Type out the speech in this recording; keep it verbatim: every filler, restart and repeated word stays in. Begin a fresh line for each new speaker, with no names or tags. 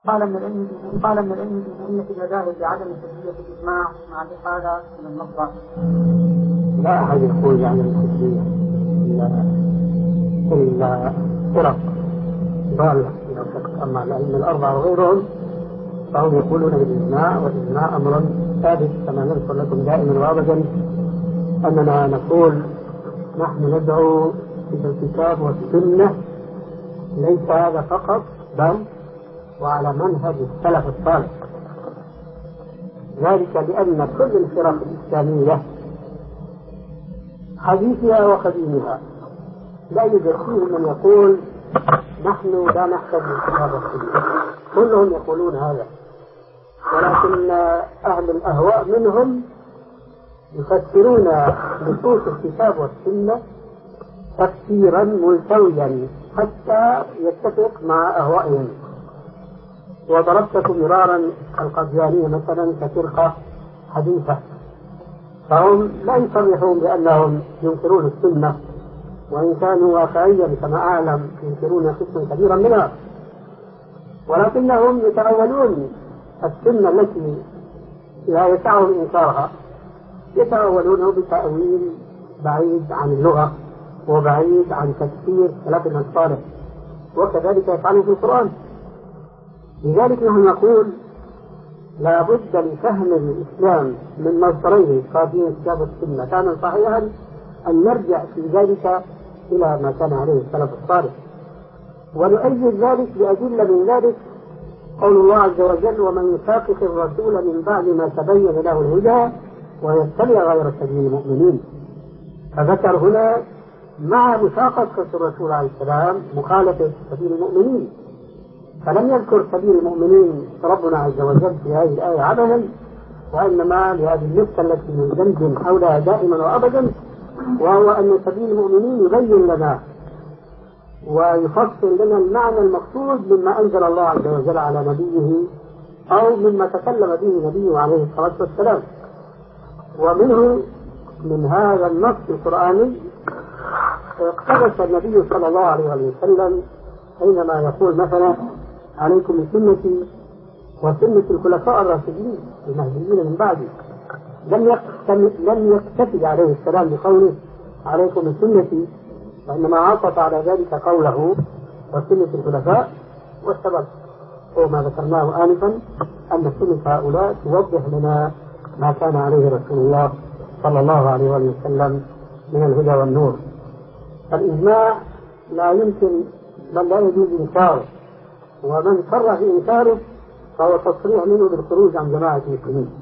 قال من العلم قال من العلم بأهمية المذاهب بعدم تسوية الإجماع مع الإحالة من المصدر.
لا أحد يقول بعدم التسوية إلا إلا فرق ضالة. أما الأئمة الأربعة وغيرهم فهم يقولون بالإجماع، والإجماع أمر ثابت كما نذكر لكم دائما وأبدا أننا نقول نحن ندعو إلى الكتاب والسنة، ليس هذا فقط بل وعلى منهج السلف الصالح، ذلك لأن كل الفرق الإسلامية حديثها وقديمها لا يوجد فيه من يقول نحن لا نحتاج للكتاب والسنة، كلهم يقولون هذا، ولكن أهل الأهواء منهم يفسرون نصوص الكتاب والسنة تفسيرا ملتويا حتى يتفق مع أهوائهم. وضربت لكم مرارا القديانية مثلا كفرقة حديثة، فهم لا يصرحون بأنهم ينكرون السنة، وإن كانوا واقعيا كما أعلم ينكرون قسما كبيرا منها، ولكنهم يتأولون السنة التي لا يسعهم إنكارها، يتأولونه بتأويل بعيد عن اللغة وبعيد عن تفسير سلفنا الصالح، وكذلك يفعلون في القرآن. لذلك نحن نقول لا بد لفهم الإسلام من مصدريه قادمين الكتاب والسنة كان صحيحا أن نرجع في ذلك إلى ما كان عليه السلف الصالح، ونؤيد ذلك بأدلة من ذلك قول الله عز وجل: ومن يشاقق الرسول من بعد ما تبين له الهدى ويتبع غير سبيل المؤمنين. فذكر هنا مع مشاققة الرسول عليه السلام مخالفة سبيل المؤمنين، فلم يذكر سبيل المؤمنين ربنا عز وجل في هذه الآية عبثا، وإنما لهذه النكتة التي يدندن حولها دائما وأبدا، وهو أن سبيل المؤمنين يبين لنا ويفصل لنا المعنى المقصود مما أنزل الله عز وجل على نبيه أو مما تكلم به نبيه عليه الصلاة والسلام. ومنه من هذا النص القرآني اقتبس النبي صلى الله عليه وسلم حينما يقول مثلا: عليكم بسنتي وسنة الخلفاء الراشدين المهديين من بعدي. لم يكتفي عليه السلام بقوله عليكم بسنتي، وإنما عطف على ذلك قوله وسنة الخلفاء، والسبب هو ما ذكرناه آنفا أن سنة هؤلاء توضح لنا ما كان عليه رسول الله صلى الله عليه وسلم من الهدى والنور. الإجماع لا يمكن بل لا يجوز إنكاره، ومن صرح في إنكاره فهو تصريح منه بالخروج عن جماعة المسلمين.